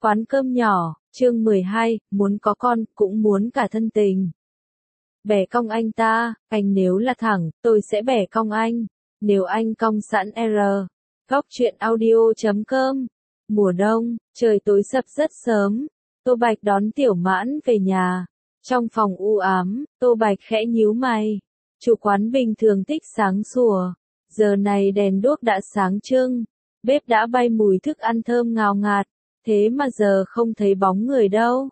Quán cơm nhỏ, chương 12, muốn có con, cũng muốn cả thân tình. Bẻ cong anh ta, anh nếu là thẳng, tôi sẽ bẻ cong anh. Nếu anh cong sẵn R. Góc truyện audio.com. Mùa đông, trời tối sập rất sớm. Tô Bạch đón Tiểu Mãn về nhà. Trong phòng u ám, Tô Bạch khẽ nhíu mày. Chủ quán bình thường thích sáng sủa. Giờ này đèn đuốc đã sáng trưng. Bếp đã bay mùi thức ăn thơm ngào ngạt. Thế mà giờ không thấy bóng người đâu.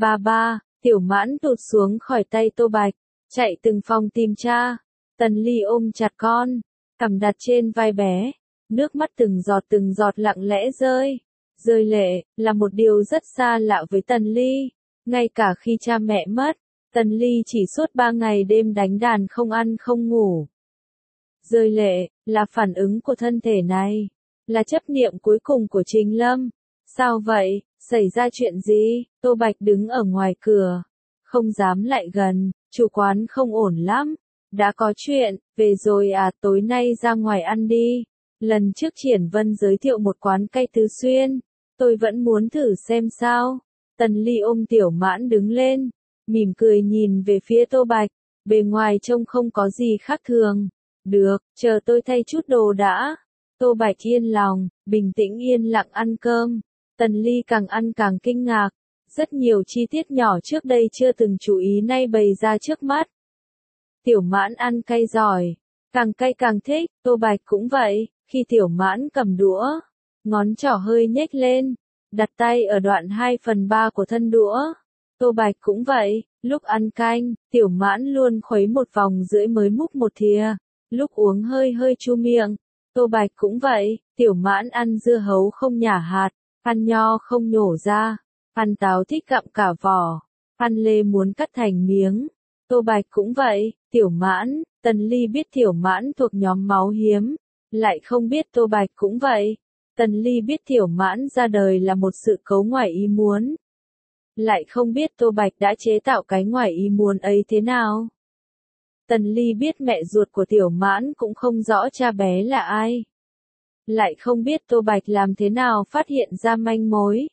Ba, Tiểu Mãn tụt xuống khỏi tay Tô Bạch, chạy từng phòng tìm cha. Tần Ly ôm chặt con, cằm đặt trên vai bé, nước mắt từng giọt lặng lẽ rơi. Rơi lệ, là một điều rất xa lạ với Tần Ly. Ngay cả khi cha mẹ mất, Tần Ly chỉ suốt 3 ngày đêm đánh đàn không ăn không ngủ. Rơi lệ, là phản ứng của thân thể này, là chấp niệm cuối cùng của Trình Lâm. Sao vậy, xảy ra chuyện gì? Tô Bạch đứng ở ngoài cửa, không dám lại gần, chủ quán không ổn lắm. Đã có chuyện, về rồi à, tối nay ra ngoài ăn đi. Lần trước Triển Vân giới thiệu một quán cay Tứ Xuyên, tôi vẫn muốn thử xem sao. Tần Ly ôm Tiểu Mãn đứng lên, mỉm cười nhìn về phía Tô Bạch, bề ngoài trông không có gì khác thường. Được, chờ tôi thay chút đồ đã. Tô Bạch yên lòng, bình tĩnh yên lặng ăn cơm. Tần Ly càng ăn càng kinh ngạc, rất nhiều chi tiết nhỏ trước đây chưa từng chú ý nay bày ra trước mắt. Tiểu Mãn ăn cay giỏi, càng cay càng thích, Tô Bạch cũng vậy, khi Tiểu Mãn cầm đũa, ngón trỏ hơi nhếch lên, đặt tay ở đoạn 2/3 của thân đũa. Tô Bạch cũng vậy, lúc ăn canh, Tiểu Mãn luôn khuấy một vòng rưỡi mới múc một thìa, lúc uống hơi chu miệng. Tô Bạch cũng vậy, Tiểu Mãn ăn dưa hấu không nhả hạt, ăn nho không nhổ ra, ăn táo thích gặm cả vỏ, ăn lê muốn cắt thành miếng. Tô Bạch cũng vậy, Tiểu Mãn. Tần Ly biết Tiểu Mãn thuộc nhóm máu hiếm, lại không biết Tô Bạch cũng vậy. Tần Ly biết Tiểu Mãn ra đời là một sự cố ngoài ý muốn, lại không biết Tô Bạch đã chế tạo cái ngoài ý muốn ấy thế nào. Tần Ly biết mẹ ruột của Tiểu Mãn cũng không rõ cha bé là ai, lại không biết Tô Bạch làm thế nào phát hiện ra manh mối.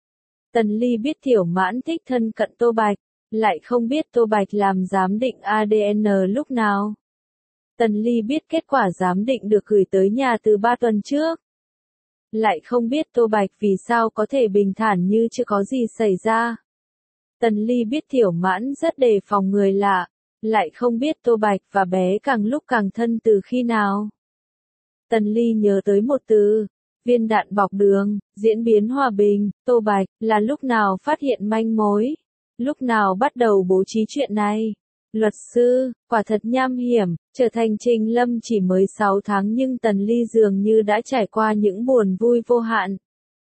Tần Ly biết Tiểu Mãn thích thân cận Tô Bạch, lại không biết Tô Bạch làm giám định ADN lúc nào. Tần Ly biết kết quả giám định được gửi tới nhà từ 3 tuần trước, lại không biết Tô Bạch vì sao có thể bình thản như chưa có gì xảy ra. Tần Ly biết Tiểu Mãn rất đề phòng người lạ, lại không biết Tô Bạch và bé càng lúc càng thân từ khi nào. Tần Ly nhớ tới một từ, viên đạn bọc đường, diễn biến hòa bình. Tô Bạch, là lúc nào phát hiện manh mối? Lúc nào bắt đầu bố trí chuyện này? Luật sư, quả thật nham hiểm, trở thành Trình Lâm chỉ mới 6 tháng nhưng Tần Ly dường như đã trải qua những buồn vui vô hạn.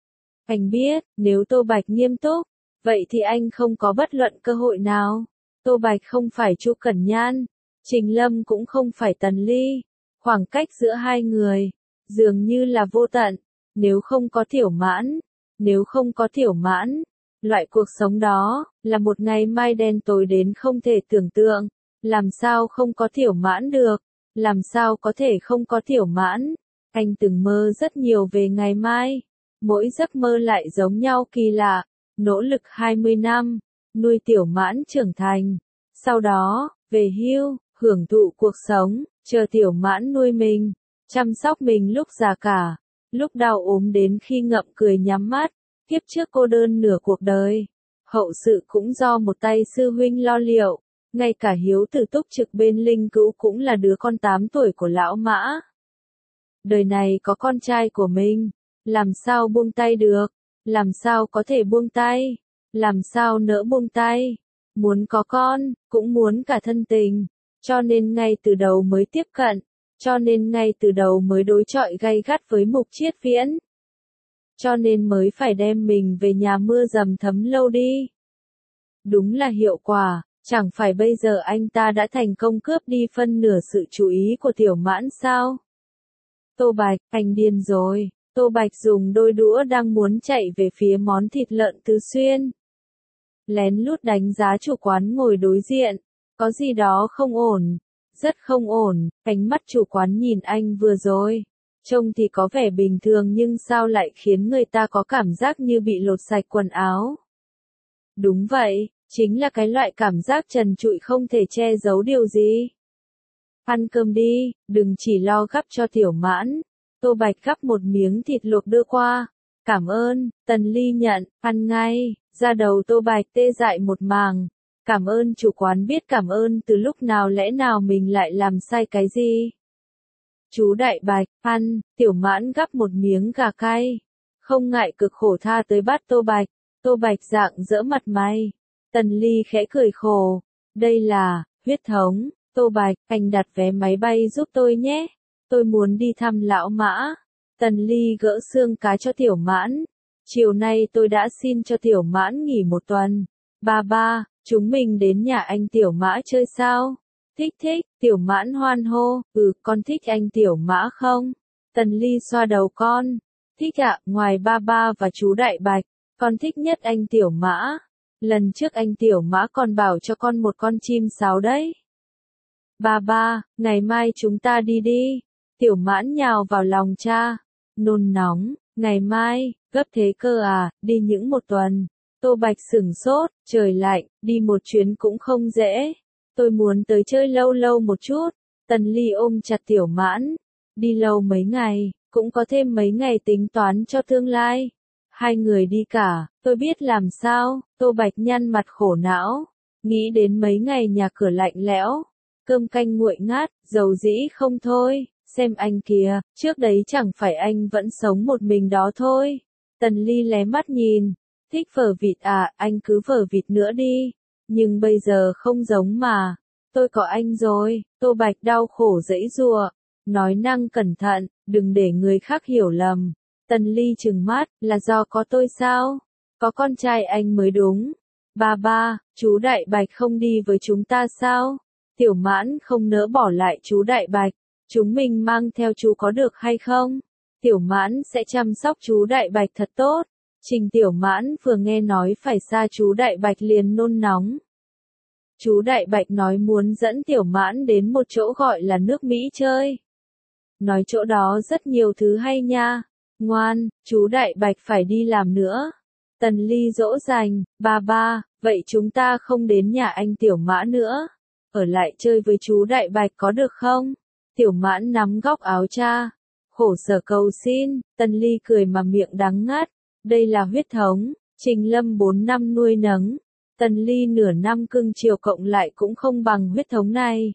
Anh biết, nếu Tô Bạch nghiêm túc, vậy thì anh không có bất luận cơ hội nào. Tô Bạch không phải Chu Cẩn Nhan, Trình Lâm cũng không phải Tần Ly. Khoảng cách giữa hai người, dường như là vô tận. Nếu không có Tiểu Mãn, loại cuộc sống đó, là một ngày mai đen tối đến không thể tưởng tượng. Làm sao không có Tiểu Mãn được? Làm sao có thể không có Tiểu Mãn? Anh từng mơ rất nhiều về ngày mai. Mỗi giấc mơ lại giống nhau kỳ lạ. Nỗ lực 20 năm, nuôi Tiểu Mãn trưởng thành. Sau đó, về hưu, hưởng thụ cuộc sống, chờ Tiểu Mãn nuôi mình, chăm sóc mình lúc già cả, lúc đau ốm đến khi ngậm cười nhắm mắt. Kiếp trước cô đơn nửa cuộc đời, hậu sự cũng do một tay sư huynh lo liệu, ngay cả Hiếu Tử túc trực bên Linh Cữu cũng là đứa con 8 tuổi của lão Mã. Đời này có con trai của mình, làm sao buông tay được, làm sao có thể buông tay, làm sao nỡ buông tay. Muốn có con, cũng muốn cả thân tình, cho nên ngay từ đầu mới tiếp cận, cho nên ngay từ đầu mới đối chọi gay gắt với Mục Triết Viễn. Cho nên mới phải đem mình về nhà mưa dầm thấm lâu đi. Đúng là hiệu quả, chẳng phải bây giờ anh ta đã thành công cướp đi phân nửa sự chú ý của Tiểu Mãn sao? Tô Bạch, anh điên rồi. Tô Bạch dùng đôi đũa đang muốn chạy về phía món thịt lợn Tứ Xuyên. Lén lút đánh giá chủ quán ngồi đối diện. Có gì đó không ổn. Rất không ổn. Ánh mắt chủ quán nhìn anh vừa rồi, Trông thì có vẻ bình thường nhưng sao lại khiến người ta có cảm giác như bị lột sạch quần áo. Đúng vậy, chính là cái loại cảm giác trần trụi không thể che giấu điều gì. Ăn cơm đi, đừng chỉ lo gắp cho Tiểu Mãn. Tô Bạch gắp một miếng thịt luộc đưa qua. Cảm ơn, Tần Ly nhận, ăn ngay, da đầu Tô Bạch tê dại một màng. Cảm ơn chủ quán biết cảm ơn từ lúc nào, lẽ nào mình lại làm sai cái gì? Chú Đại Bạch, ăn, Tiểu Mãn gắp một miếng gà cay. Không ngại cực khổ tha tới bát Tô Bạch. Tô Bạch rạng rỡ mặt mày. Tần Ly khẽ cười khổ. Đây là, huyết thống. Tô Bạch, anh đặt vé máy bay giúp tôi nhé. Tôi muốn đi thăm lão Mã. Tần Ly gỡ xương cá cho Tiểu Mãn. Chiều nay tôi đã xin cho Tiểu Mãn nghỉ một tuần. Ba, chúng mình đến nhà anh Tiểu Mã chơi sao? Thích, Tiểu Mãn hoan hô. Con thích anh Tiểu Mã không? Tần Ly xoa đầu con. Thích ạ, ngoài ba và chú Đại Bạch, con thích nhất anh Tiểu Mã. Lần trước anh Tiểu Mã còn bảo cho con một con chim sáo đấy. Ba, ngày mai chúng ta đi đi. Tiểu Mãn nhào vào lòng cha. Nôn nóng, ngày mai, gấp thế cơ à, đi những một tuần. Tô Bạch sửng sốt, trời lạnh, đi một chuyến cũng không dễ. Tôi muốn tới chơi lâu lâu một chút. Tần Ly ôm chặt Tiểu Mãn. Đi lâu mấy ngày, cũng có thêm mấy ngày tính toán cho tương lai. Hai người đi cả, tôi biết làm sao. Tô Bạch nhăn mặt khổ não. Nghĩ đến mấy ngày nhà cửa lạnh lẽo. Cơm canh nguội ngát, dầu dĩ không thôi. Xem anh kìa, trước đấy chẳng phải anh vẫn sống một mình đó thôi. Tần Ly lé mắt nhìn. Thích phở vịt à, anh cứ phở vịt nữa đi. Nhưng bây giờ không giống mà. Tôi có anh rồi. Tô Bạch đau khổ giãy giụa. Nói năng cẩn thận, đừng để người khác hiểu lầm. Tần Ly trừng mắt, là do có tôi sao? Có con trai anh mới đúng. Ba, chú Đại Bạch không đi với chúng ta sao? Tiểu Mãn không nỡ bỏ lại chú Đại Bạch. Chúng mình mang theo chú có được hay không? Tiểu Mãn sẽ chăm sóc chú Đại Bạch thật tốt. Trình Tiểu Mãn vừa nghe nói phải xa chú Đại Bạch liền nôn nóng. Chú Đại Bạch nói muốn dẫn Tiểu Mãn đến một chỗ gọi là nước Mỹ chơi. Nói chỗ đó rất nhiều thứ hay nha. Ngoan, chú Đại Bạch phải đi làm nữa. Tần Ly dỗ dành, ba, vậy chúng ta không đến nhà anh Tiểu Mã nữa. Ở lại chơi với chú Đại Bạch có được không? Tiểu Mãn nắm góc áo cha. Khổ sở cầu xin, Tần Ly cười mà miệng đắng ngắt. Đây là huyết thống, Trình Lâm 4 năm nuôi nấng. Tần Ly nửa năm cưng chiều cộng lại cũng không bằng huyết thống này.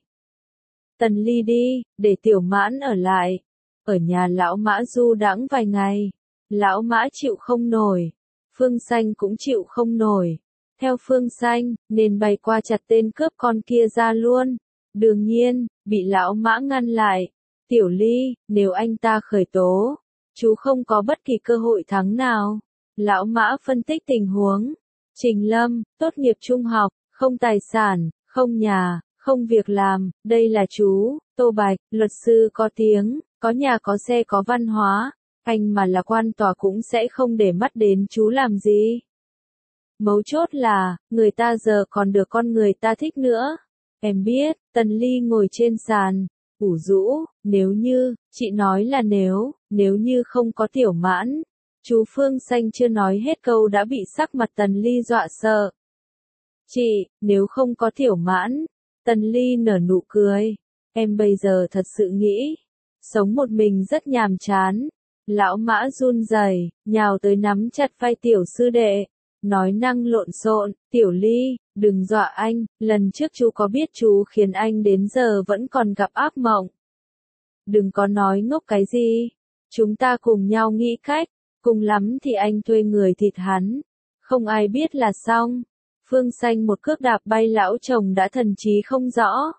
Tần Ly đi, để Tiểu Mãn ở lại. Ở nhà lão Mã du đãng vài ngày. Lão Mã chịu không nổi. Phương Xanh cũng chịu không nổi. Theo Phương Xanh, nên bày qua chặt tên cướp con kia ra luôn. Đương nhiên, bị lão Mã ngăn lại. Tiểu Ly, nếu anh ta khởi tố, chú không có bất kỳ cơ hội thắng nào. Lão Mã phân tích tình huống. Trình Lâm, tốt nghiệp trung học, không tài sản, không nhà, không việc làm, đây là chú. Tô Bạch, luật sư có tiếng, có nhà có xe có văn hóa. Anh mà là quan tòa cũng sẽ không để mắt đến chú làm gì. Mấu chốt là, người ta giờ còn được con người ta thích nữa. Em biết, Tần Ly ngồi trên sàn, ủ rũ, nếu như, chị nói là nếu như không có Tiểu Mãn. Chú Phương Xanh chưa nói hết câu đã bị sắc mặt Tần Ly dọa sợ. Chị, nếu không có Tiểu Mãn. Tần Ly nở nụ cười. Em bây giờ thật sự nghĩ, sống một mình rất nhàm chán. Lão Mã run rẩy, nhào tới nắm chặt vai Tiểu sư đệ. Nói năng lộn xộn, Tiểu Ly, đừng dọa anh, lần trước chú có biết chú khiến anh đến giờ vẫn còn gặp ác mộng. Đừng có nói ngốc cái gì. Chúng ta cùng nhau nghĩ cách, cùng lắm thì anh thuê người thịt hắn. Không ai biết là xong. Phương Xanh một cước đạp bay lão chồng đã thần trí không rõ.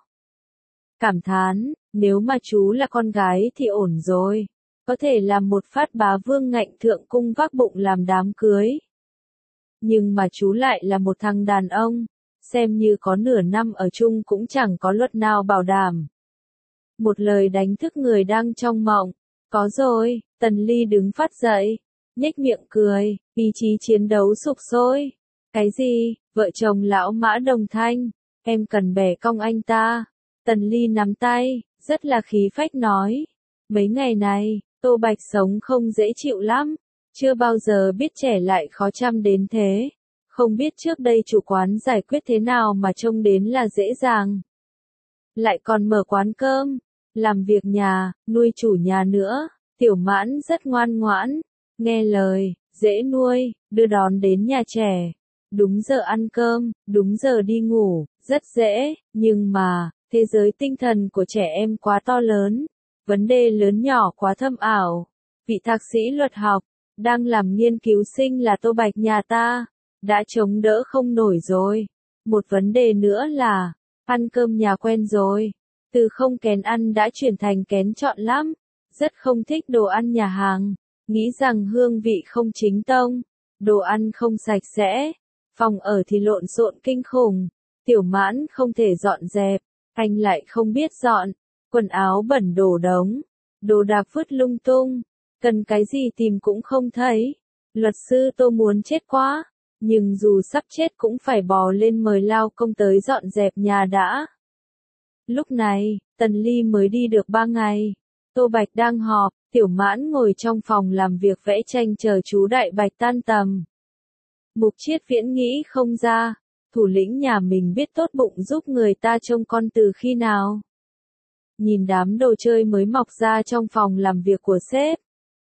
Cảm thán, nếu mà chú là con gái thì ổn rồi. Có thể làm một phát bá vương ngạnh thượng cung vác bụng làm đám cưới. Nhưng mà chú lại là một thằng đàn ông, xem như có nửa năm ở chung cũng chẳng có luật nào bảo đảm. Một lời đánh thức người đang trong mộng. Có rồi, Tần Ly đứng phát dậy, nhếch miệng cười, ý chí chiến đấu sục sôi. Cái gì, vợ chồng lão Mã đồng thanh, em cần bẻ cong anh ta. Tần Ly nắm tay, rất là khí phách nói. Mấy ngày này, Tô Bạch sống không dễ chịu lắm, chưa bao giờ biết trẻ lại khó chăm đến thế. Không biết trước đây chủ quán giải quyết thế nào mà trông đến là dễ dàng. Lại còn mở quán cơm, làm việc nhà, nuôi chủ nhà nữa. Tiểu Mãn rất ngoan ngoãn, nghe lời, dễ nuôi, đưa đón đến nhà trẻ. Đúng giờ ăn cơm, đúng giờ đi ngủ, rất dễ, nhưng mà, thế giới tinh thần của trẻ em quá to lớn, vấn đề lớn nhỏ quá thâm ảo. Vị thạc sĩ luật học, đang làm nghiên cứu sinh là Tô Bạch nhà ta, đã chống đỡ không nổi rồi. Một vấn đề nữa là, ăn cơm nhà quen rồi, từ không kén ăn đã chuyển thành kén chọn lắm, rất không thích đồ ăn nhà hàng, nghĩ rằng hương vị không chính tông, đồ ăn không sạch sẽ, phòng ở thì lộn xộn kinh khủng, Tiểu Mãn không thể dọn dẹp, anh lại không biết dọn, quần áo bẩn đổ đống, đồ đạc vứt lung tung, cần cái gì tìm cũng không thấy. Luật sư Tô muốn chết quá, nhưng dù sắp chết cũng phải bò lên mời lao công tới dọn dẹp nhà đã. Lúc này, Tần Ly mới đi được 3 ngày. Tô Bạch đang họp, Tiểu Mãn ngồi trong phòng làm việc vẽ tranh chờ chú Đại Bạch tan tầm. Mục Chiết Viễn nghĩ không ra, thủ lĩnh nhà mình biết tốt bụng giúp người ta trông con từ khi nào. Nhìn đám đồ chơi mới mọc ra trong phòng làm việc của sếp.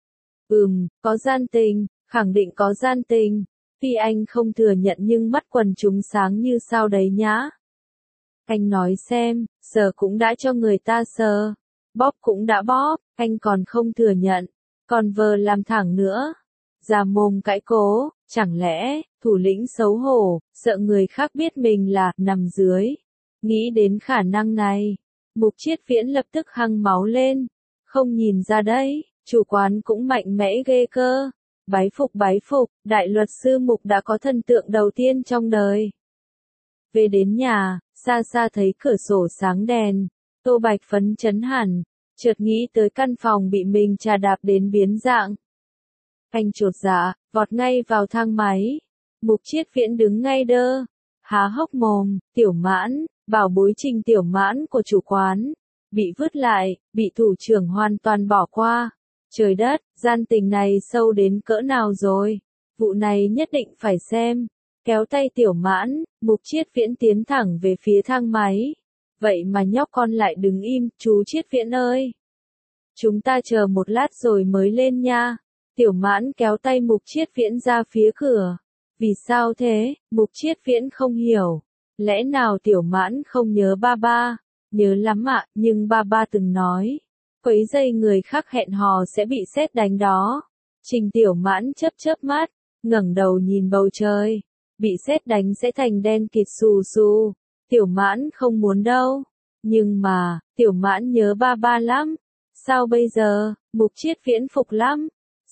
Có gian tình, khẳng định có gian tình. Tuy anh không thừa nhận nhưng mắt quần chúng sáng như sao đấy nhá. Anh nói xem, sờ cũng đã cho người ta sờ, bóp cũng đã bóp, anh còn không thừa nhận, còn vờ làm thẳng nữa. Già mồm cãi cố, chẳng lẽ, thủ lĩnh xấu hổ, sợ người khác biết mình là nằm dưới. Nghĩ đến khả năng này, Mục Chiết Viễn lập tức hăng máu lên. Không nhìn ra đấy, chủ quán cũng mạnh mẽ ghê cơ. Bái phục, đại luật sư Mục đã có thần tượng đầu tiên trong đời. Về đến nhà, xa xa thấy cửa sổ sáng đèn, Tô Bạch phấn chấn hẳn, chợt nghĩ tới căn phòng bị mình trà đạp đến biến dạng. Anh chột dạ, vọt ngay vào thang máy. Mục Chiết Viễn đứng ngay đơ, há hốc mồm, Tiểu Mãn, bảo bối Trình Tiểu Mãn của chủ quán, bị vứt lại, bị thủ trưởng hoàn toàn bỏ qua. Trời đất, gian tình này sâu đến cỡ nào rồi? Vụ này nhất định phải xem. Kéo tay Tiểu Mãn, Mục Chiết Viễn tiến thẳng về phía thang máy. Vậy mà nhóc con lại đứng im, chú Chiết Viễn ơi. Chúng ta chờ một lát rồi mới lên nha. Tiểu Mãn kéo tay Mục Chiết Viễn ra phía cửa. Vì sao thế? Mục Chiết Viễn không hiểu. Lẽ nào Tiểu Mãn không nhớ ba ba? Nhớ lắm ạ, nhưng ba ba từng nói. Quấy rầy người khác hẹn hò sẽ bị sét đánh đó. Trình Tiểu Mãn chớp chớp mắt, ngẩng đầu nhìn bầu trời. Bị sét đánh sẽ thành đen kịt xù xù. Tiểu Mãn không muốn đâu. Nhưng mà, Tiểu Mãn nhớ ba ba lắm. Sao bây giờ? Mục Chiết Viễn phục lắm.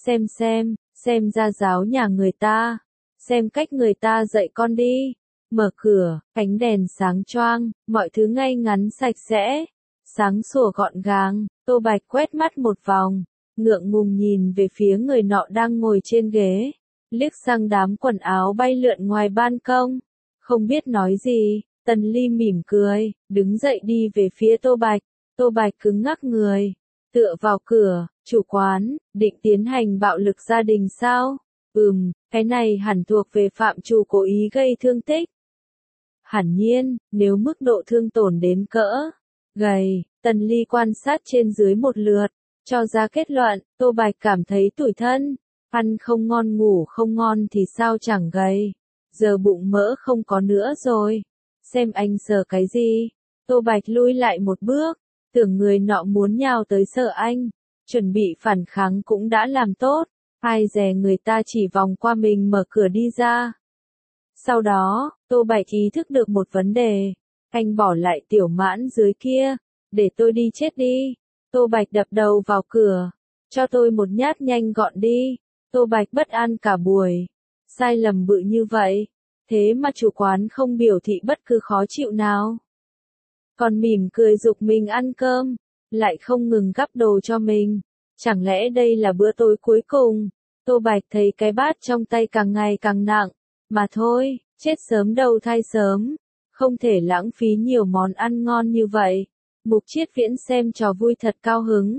Xem ra giáo nhà người ta. Xem cách người ta dạy con đi. Mở cửa, ánh đèn sáng choang, mọi thứ ngay ngắn sạch sẽ. Sáng sủa gọn gàng, Tô Bạch quét mắt một vòng, ngượng ngùng nhìn về phía người nọ đang ngồi trên ghế, liếc sang đám quần áo bay lượn ngoài ban công. Không biết nói gì, Tần Ly mỉm cười, đứng dậy đi về phía Tô Bạch. Tô Bạch cứng ngắc người, tựa vào cửa, chủ quán, định tiến hành bạo lực gia đình sao? Cái này hẳn thuộc về phạm trù cố ý gây thương tích. Hẳn nhiên, nếu mức độ thương tổn đến cỡ gầy, Tần Ly quan sát trên dưới một lượt, cho ra kết luận, Tô Bạch cảm thấy tủi thân, ăn không ngon ngủ không ngon thì sao chẳng gầy, giờ bụng mỡ không có nữa rồi, xem anh sờ cái gì. Tô Bạch lui lại một bước, tưởng người nọ muốn nhào tới sờ anh, chuẩn bị phản kháng cũng đã làm tốt, ai dè người ta chỉ vòng qua mình mở cửa đi ra. Sau đó, Tô Bạch ý thức được một vấn đề, anh bỏ lại Tiểu Mãn dưới kia, để tôi đi chết đi. Tô Bạch đập đầu vào cửa, cho tôi một nhát nhanh gọn đi. Tô Bạch bất an cả buổi, sai lầm bự như vậy, thế mà chủ quán không biểu thị bất cứ khó chịu nào. Còn mỉm cười giục mình ăn cơm, lại không ngừng gắp đồ cho mình. Chẳng lẽ đây là bữa tối cuối cùng? Tô Bạch thấy cái bát trong tay càng ngày càng nặng, mà thôi, chết sớm đầu thai sớm, không thể lãng phí nhiều món ăn ngon như vậy. Mục Chiết Viễn xem trò vui thật cao hứng,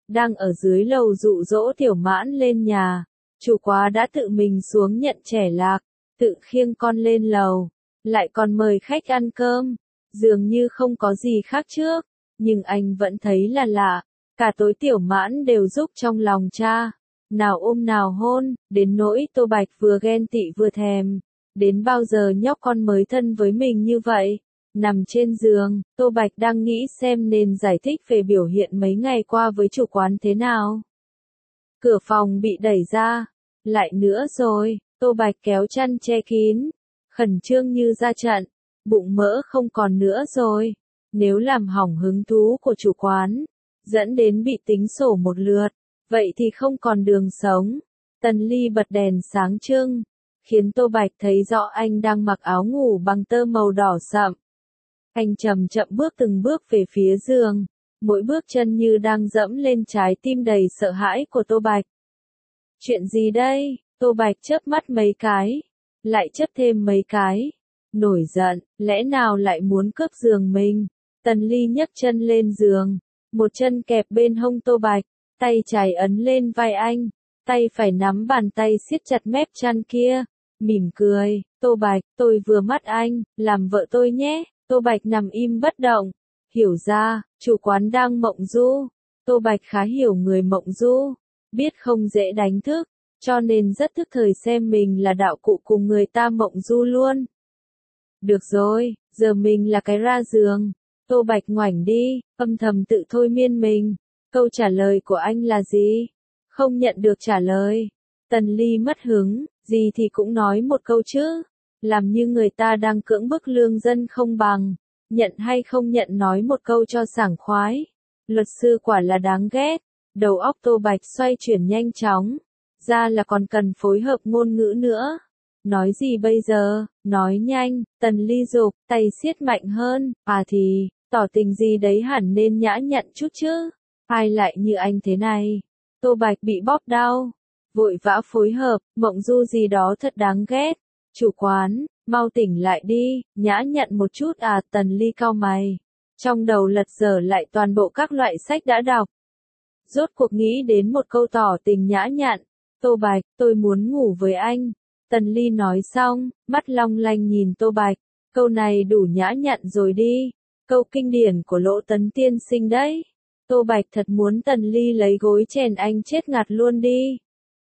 đang ở dưới lầu dụ dỗ Tiểu Mãn lên nhà. Chủ quá đã tự mình xuống nhận trẻ lạc, tự khiêng con lên lầu, lại còn mời khách ăn cơm, dường như không có gì khác trước, nhưng anh vẫn thấy là lạ, cả tối Tiểu Mãn đều giúp trong lòng cha, nào ôm nào hôn, đến nỗi Tô Bạch vừa ghen tị vừa thèm, đến bao giờ nhóc con mới thân với mình như vậy. Nằm trên giường, Tô Bạch đang nghĩ xem nên giải thích về biểu hiện mấy ngày qua với chủ quán thế nào. Cửa phòng bị đẩy ra, lại nữa rồi, Tô Bạch kéo chăn che kín, khẩn trương như ra trận, bụng mỡ không còn nữa rồi, nếu làm hỏng hứng thú của chủ quán, dẫn đến bị tính sổ một lượt, vậy thì không còn đường sống. Tần Ly bật đèn sáng trưng, khiến Tô Bạch thấy rõ anh đang mặc áo ngủ bằng tơ màu đỏ sậm. Anh chậm chậm bước từng bước về phía giường, mỗi bước chân như đang dẫm lên trái tim đầy sợ hãi của Tô Bạch. Chuyện gì đây? Tô Bạch chớp mắt mấy cái, lại chớp thêm mấy cái. Nổi giận, lẽ nào lại muốn cướp giường mình? Tần Ly nhấc chân lên giường, một chân kẹp bên hông Tô Bạch, tay trái ấn lên vai anh, tay phải nắm bàn tay siết chặt mép chăn kia, mỉm cười, Tô Bạch, tôi vừa mắt anh, làm vợ tôi nhé. Tô Bạch nằm im bất động, hiểu ra, chủ quán đang mộng du. Tô Bạch khá hiểu người mộng du, biết không dễ đánh thức, cho nên rất thức thời xem mình là đạo cụ cùng người ta mộng du luôn. Được rồi, giờ mình là cái ra giường. Tô Bạch ngoảnh đi, âm thầm tự thôi miên mình. Câu trả lời của anh là gì? Không nhận được trả lời. Tần Ly mất hứng, gì thì cũng nói một câu chứ. Làm như người ta đang cưỡng bức lương dân không bằng. Nhận hay không nhận nói một câu cho sảng khoái. Luật sư quả là đáng ghét. Đầu óc Tô Bạch xoay chuyển nhanh chóng. Ra là còn cần phối hợp ngôn ngữ nữa. Nói gì bây giờ? Nói nhanh. Tần Ly giục, tay siết mạnh hơn. À thì, tỏ tình gì đấy hẳn nên nhã nhặn chút chứ. Ai lại như anh thế này? Tô Bạch bị bóp đau. Vội vã phối hợp, mộng du gì đó thật đáng ghét. Chủ quán, mau tỉnh lại đi, nhã nhặn một chút à. Tần Ly cau mày. Trong đầu lật dở lại toàn bộ các loại sách đã đọc. Rốt cuộc nghĩ đến một câu tỏ tình nhã nhặn. Tô Bạch, tôi muốn ngủ với anh. Tần Ly nói xong, mắt long lanh nhìn Tô Bạch. Câu này đủ nhã nhặn rồi đi. Câu kinh điển của Lỗ Tấn tiên sinh đấy. Tô Bạch thật muốn Tần Ly lấy gối chèn anh chết ngạt luôn đi.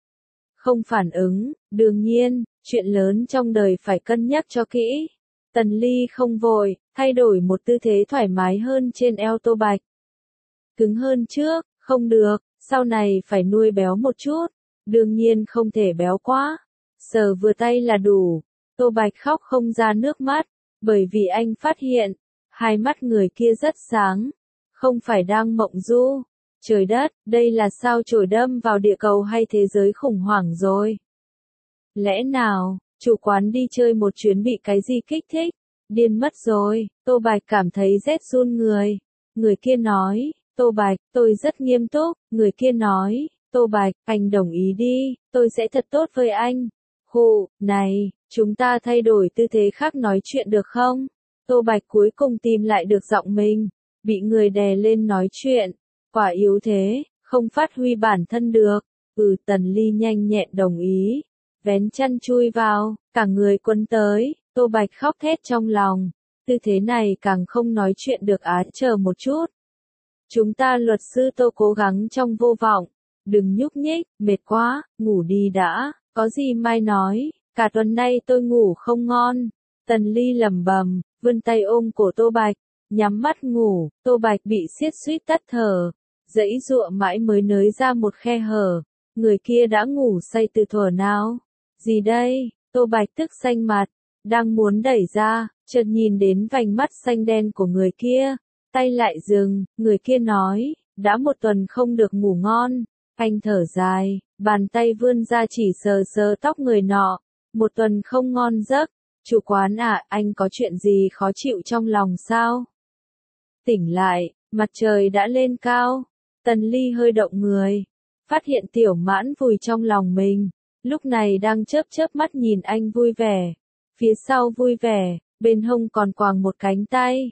Không phản ứng, đương nhiên, chuyện lớn trong đời phải cân nhắc cho kỹ. Tần Ly không vội, thay đổi một tư thế thoải mái hơn trên eo Tô Bạch. Cứng hơn trước, không được, sau này phải nuôi béo một chút. Đương nhiên không thể béo quá. Sờ vừa tay là đủ. Tô Bạch khóc không ra nước mắt, bởi vì anh phát hiện, hai mắt người kia rất sáng. Không phải đang mộng du. Trời đất, đây là sao chổi đâm vào địa cầu hay thế giới khủng hoảng rồi? Lẽ nào, chủ quán đi chơi một chuyến bị cái gì kích thích? Điên mất rồi. Tô Bạch cảm thấy rét run người. Người kia nói, Tô Bạch, tôi rất nghiêm túc. Người kia nói, Tô Bạch, anh đồng ý đi, tôi sẽ thật tốt với anh. Hù, này, chúng ta thay đổi tư thế khác nói chuyện được không? Tô Bạch cuối cùng tìm lại được giọng mình. Bị người đè lên nói chuyện. Quả yếu thế, không phát huy bản thân được. Tần Ly nhanh nhẹn đồng ý. Vén chăn chui vào, cả người quấn tới. Tô Bạch khóc thét trong lòng. Tư thế này càng không nói chuyện được á. Chờ một chút. Chúng ta luật sư Tô cố gắng trong vô vọng. Đừng nhúc nhích, mệt quá, ngủ đi đã. Có gì mai nói, cả tuần nay tôi ngủ không ngon. Tần Ly lẩm bẩm, vươn tay ôm cổ Tô Bạch. Nhắm mắt ngủ, Tô Bạch bị siết suýt tắt thở. Giãy giụa mãi mới nới ra một khe hở. Người kia đã ngủ say từ thuở nào? Gì đây? Tô Bạch tức xanh mặt. Đang muốn đẩy ra, chợt nhìn đến vành mắt xanh đen của người kia. Tay lại dừng, người kia nói, đã một tuần không được ngủ ngon. Anh thở dài, bàn tay vươn ra chỉ sờ sờ tóc người nọ. Một tuần không ngon giấc. Chủ quán à, anh có chuyện gì khó chịu trong lòng sao? Tỉnh lại, mặt trời đã lên cao. Tần Ly hơi động người. Phát hiện Tiểu Mãn vùi trong lòng mình. Lúc này đang chớp chớp mắt nhìn anh vui vẻ. Phía sau vui vẻ, bên hông còn quàng một cánh tay.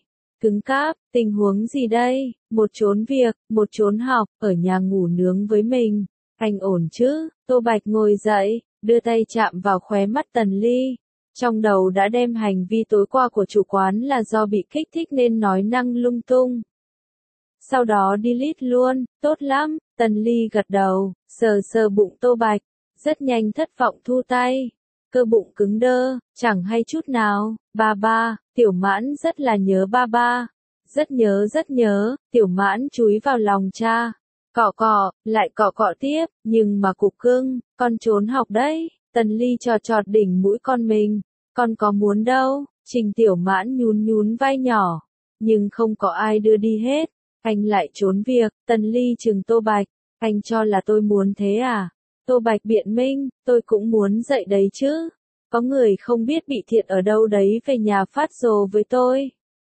cứng cáp, tình huống gì đây? Một trốn việc, một trốn học, ở nhà ngủ nướng với mình. Anh ổn chứ? Tô Bạch ngồi dậy, đưa tay chạm vào khóe mắt Tần Ly. Trong đầu đã đem hành vi tối qua của chủ quán là do bị kích thích nên nói năng lung tung. Sau đó delete luôn, tốt lắm, Tần Ly gật đầu, sờ sờ bụng Tô Bạch, rất nhanh thất vọng thu tay. Cơ bụng cứng đơ, chẳng hay chút nào, ba, Tiểu Mãn rất là nhớ ba. Rất nhớ, Tiểu Mãn chúi vào lòng cha. Cọ cọ, lại cọ cọ tiếp, nhưng mà cục cưng, con trốn học đấy. Tần Ly chọt chọt đỉnh mũi con mình, con có muốn đâu. Trình Tiểu Mãn nhún vai nhỏ, nhưng không có ai đưa đi hết. Anh lại trốn việc, Tần Ly trừng Tô Bạch, anh cho là tôi muốn thế à? Tô Bạch biện minh, tôi cũng muốn dậy đấy chứ. Có người không biết bị thiệt ở đâu đấy về nhà phát rồ với tôi.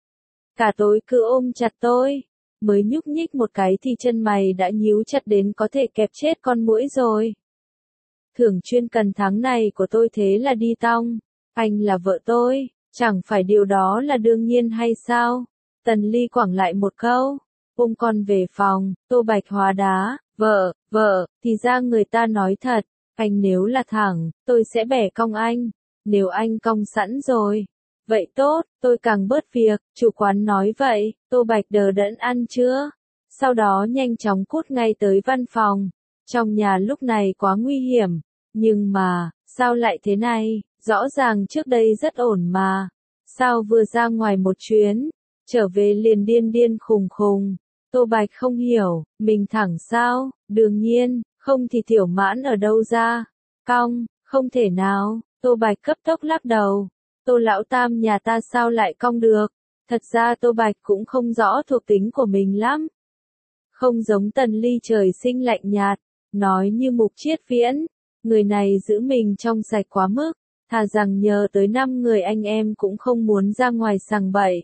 Cả tối cứ ôm chặt tôi, mới nhúc nhích một cái thì chân mày đã nhíu chặt đến có thể kẹp chết con muỗi rồi. Thưởng chuyên cần tháng này của tôi thế là đi tong, anh là vợ tôi, chẳng phải điều đó là đương nhiên hay sao? Tần Ly quẳng lại một câu, ôm con về phòng, Tô Bạch hóa đá, vợ, thì ra người ta nói thật, anh nếu là thẳng, tôi sẽ bẻ cong anh, nếu anh cong sẵn rồi. Vậy tốt, tôi càng bớt việc, chủ quán nói vậy, Tô Bạch đờ đẫn ăn chưa? Sau đó nhanh chóng cút ngay tới văn phòng. Trong nhà lúc này quá nguy hiểm, nhưng mà, sao lại thế này, rõ ràng trước đây rất ổn mà. Sao vừa ra ngoài một chuyến, trở về liền điên khùng. Tô Bạch không hiểu, mình thẳng sao, đương nhiên, không thì Tiểu Mãn ở đâu ra, cong, không thể nào, Tô Bạch cấp tốc lắc đầu. Tô lão tam nhà ta sao lại cong được? Thật ra Tô Bạch cũng không rõ thuộc tính của mình lắm. Không giống Tần Ly trời sinh lạnh nhạt, nói như Mục Triết Viễn, người này giữ mình trong sạch quá mức, thà rằng nhờ tới 5 người anh em cũng không muốn ra ngoài sằng bậy.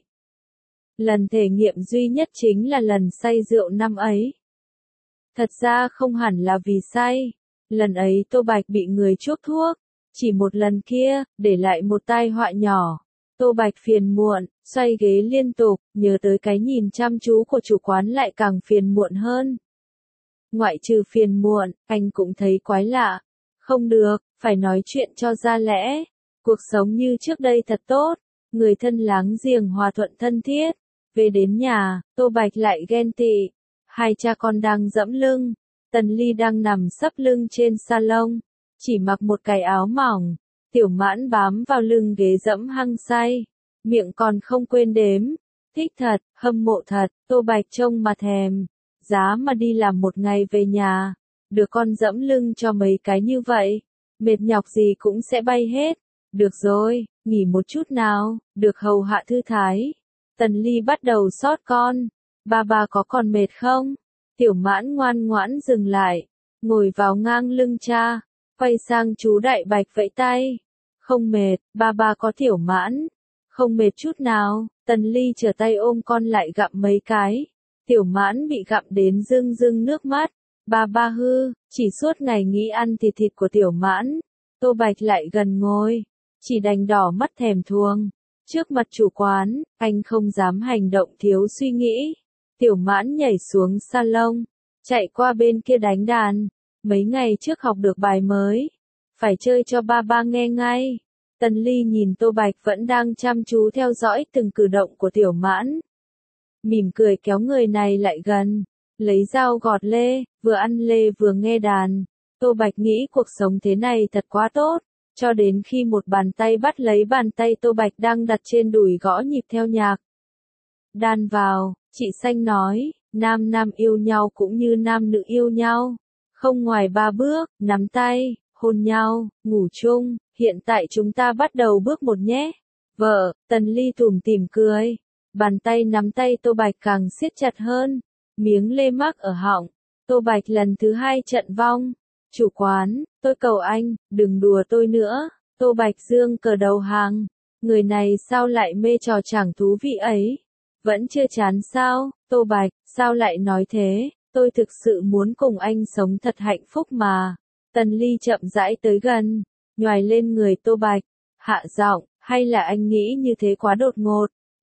Lần thể nghiệm duy nhất chính là lần say rượu năm ấy. Thật ra không hẳn là vì say, lần ấy Tô Bạch bị người chuốc thuốc. Chỉ một lần kia, để lại một tai họa nhỏ. Tô Bạch phiền muộn, xoay ghế liên tục, nhớ tới cái nhìn chăm chú của chủ quán lại càng phiền muộn hơn. Ngoại trừ phiền muộn, anh cũng thấy quái lạ. Không được, phải nói chuyện cho ra lẽ. Cuộc sống như trước đây thật tốt, người thân láng giềng hòa thuận thân thiết. Về đến nhà, Tô Bạch lại ghen tị. Hai cha con đang dẫm lưng, Tần Ly đang nằm sấp lưng trên salon. Chỉ mặc một cái áo mỏng, Tiểu Mãn bám vào lưng ghế dẫm hăng say, miệng còn không quên đếm, thích thật, hâm mộ thật, Tô Bạch trông mà thèm, giá mà đi làm một ngày về nhà, được con dẫm lưng cho mấy cái như vậy, mệt nhọc gì cũng sẽ bay hết, được rồi, nghỉ một chút nào, được hầu hạ thư thái. Tần Ly bắt đầu xót con, ba có còn mệt không? Tiểu Mãn ngoan ngoãn dừng lại, ngồi vào ngang lưng cha. Quay sang chú Đại Bạch vẫy tay. Không mệt, ba có Tiểu Mãn. Không mệt chút nào, Tần Ly trở tay ôm con lại gặm mấy cái. Tiểu Mãn bị gặm đến rưng nước mắt. Ba hư, chỉ suốt ngày nghĩ ăn thịt của Tiểu Mãn. Tô Bạch lại gần ngồi, chỉ đành đỏ mắt thèm thuồng. Trước mặt chủ quán, anh không dám hành động thiếu suy nghĩ. Tiểu Mãn nhảy xuống salon, chạy qua bên kia đánh đàn. Mấy ngày trước học được bài mới, phải chơi cho ba nghe ngay. Tần Ly nhìn Tô Bạch vẫn đang chăm chú theo dõi từng cử động của Tiểu Mãn. Mỉm cười kéo người này lại gần, lấy dao gọt lê, vừa ăn lê vừa nghe đàn. Tô Bạch nghĩ cuộc sống thế này thật quá tốt, cho đến khi một bàn tay bắt lấy bàn tay Tô Bạch đang đặt trên đùi gõ nhịp theo nhạc. Đàn vào, chị Xanh nói, nam yêu nhau cũng như nam nữ yêu nhau. Không ngoài 3 bước, nắm tay, hôn nhau, ngủ chung, hiện tại chúng ta bắt đầu bước 1 nhé. Vợ, Tần Ly tủm tỉm cười. Bàn tay nắm tay Tô Bạch càng siết chặt hơn. Miếng lê mắc ở họng. Tô Bạch lần thứ 2 trận vong. Chủ quán, tôi cầu anh, đừng đùa tôi nữa. Tô Bạch dương cờ đầu hàng. Người này sao lại mê trò chẳng thú vị ấy? Vẫn chưa chán sao? Tô Bạch, sao lại nói thế? Tôi thực sự muốn cùng anh sống thật hạnh phúc mà. Tần Ly chậm rãi tới gần, nhoài lên người Tô Bạch, hạ giọng, hay là anh nghĩ như thế quá đột ngột,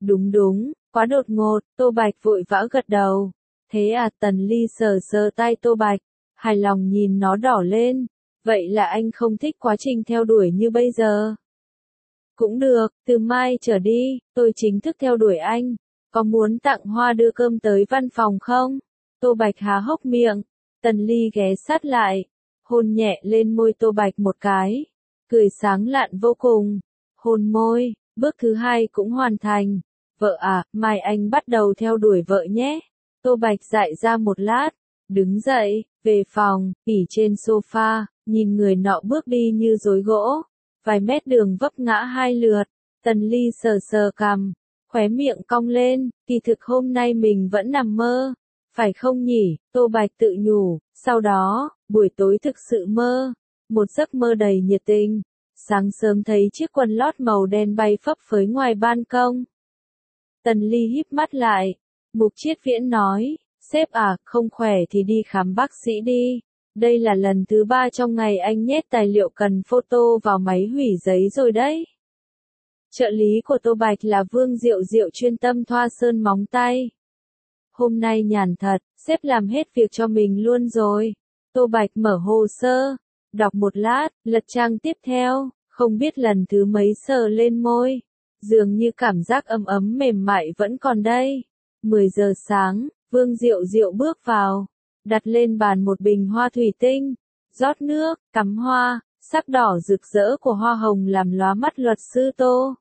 Đúng đúng, quá đột ngột, Tô Bạch vội vã gật đầu. Thế à, Tần Ly sờ sờ tay Tô Bạch, hài lòng nhìn nó đỏ lên. Vậy là anh không thích quá trình theo đuổi như bây giờ. Cũng được, từ mai trở đi, tôi chính thức theo đuổi anh. Có muốn tặng hoa đưa cơm tới văn phòng không? Tô Bạch há hốc miệng. Tần Ly ghé sát lại, hôn nhẹ lên môi Tô Bạch một cái. Cười sáng lạn vô cùng. Hôn môi, bước thứ hai cũng hoàn thành. Vợ à, mai anh bắt đầu theo đuổi vợ nhé. Tô Bạch dại ra một lát, đứng dậy, về phòng, ỉ trên sofa, nhìn người nọ bước đi như rối gỗ. Vài mét đường vấp ngã hai lượt, Tần Ly sờ sờ cằm, khóe miệng cong lên, kỳ thực hôm nay mình vẫn nằm mơ. Phải không nhỉ, Tô Bạch tự nhủ, sau đó, buổi tối thực sự mơ. Một giấc mơ đầy nhiệt tình. Sáng sớm thấy chiếc quần lót màu đen bay phấp phới ngoài ban công. Tần Ly híp mắt lại. Mục Triết Viễn nói, sếp à, không khỏe thì đi khám bác sĩ đi. Đây là lần thứ 3 trong ngày anh nhét tài liệu cần photo vào máy hủy giấy rồi đấy. Trợ lý của Tô Bạch là Vương Diệu Diệu chuyên tâm thoa sơn móng tay. Hôm nay nhàn thật, sếp làm hết việc cho mình luôn rồi. Tô Bạch mở hồ sơ, đọc một lát, lật trang tiếp theo, không biết lần thứ mấy sờ lên môi. Dường như cảm giác ấm ấm mềm mại vẫn còn đây. 10 giờ sáng, Vương Diệu Diệu bước vào, đặt lên bàn một bình hoa thủy tinh, rót nước, cắm hoa, sắc đỏ rực rỡ của hoa hồng làm lóa mắt luật sư Tô.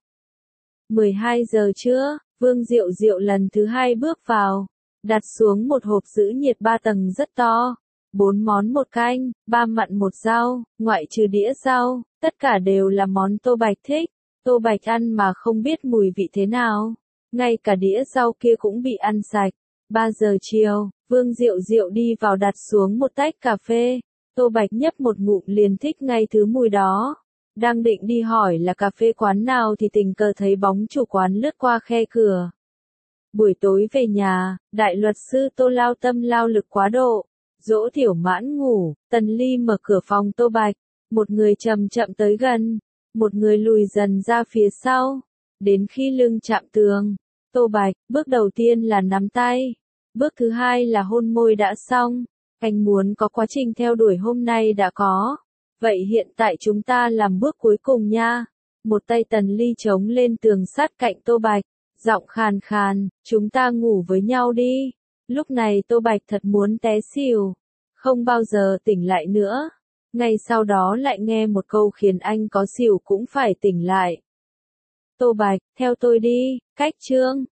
12 giờ trưa, Vương Diệu Diệu lần thứ hai bước vào, đặt xuống một hộp giữ nhiệt 3 tầng rất to. 4 món một canh, 3 mặn một rau, ngoại trừ đĩa rau, tất cả đều là món Tô Bạch thích. Tô Bạch ăn mà không biết mùi vị thế nào. Ngay cả đĩa rau kia cũng bị ăn sạch. 3 giờ chiều, Vương Diệu Diệu đi vào đặt xuống một tách cà phê. Tô Bạch nhấp một ngụm liền thích ngay thứ mùi đó. Đang định đi hỏi là cà phê quán nào thì tình cờ thấy bóng chủ quán lướt qua khe cửa. Buổi tối về nhà, đại luật sư Tô lao tâm lao lực quá độ. Dỗ Tiểu Mãn ngủ, Tần Ly mở cửa phòng Tô Bạch. Một người chậm chậm tới gần, một người lùi dần ra phía sau. Đến khi lưng chạm tường, Tô Bạch, bước đầu tiên là nắm tay. Bước thứ hai là hôn môi đã xong. Anh muốn có quá trình theo đuổi hôm nay đã có. Vậy hiện tại chúng ta làm bước cuối cùng nha. Một tay Tần Ly chống lên tường sát cạnh Tô Bạch. Giọng khàn khàn, chúng ta ngủ với nhau đi. Lúc này Tô Bạch thật muốn té xỉu. Không bao giờ tỉnh lại nữa. Ngay sau đó lại nghe một câu khiến anh có xỉu cũng phải tỉnh lại. Tô Bạch, theo tôi đi, cách chương.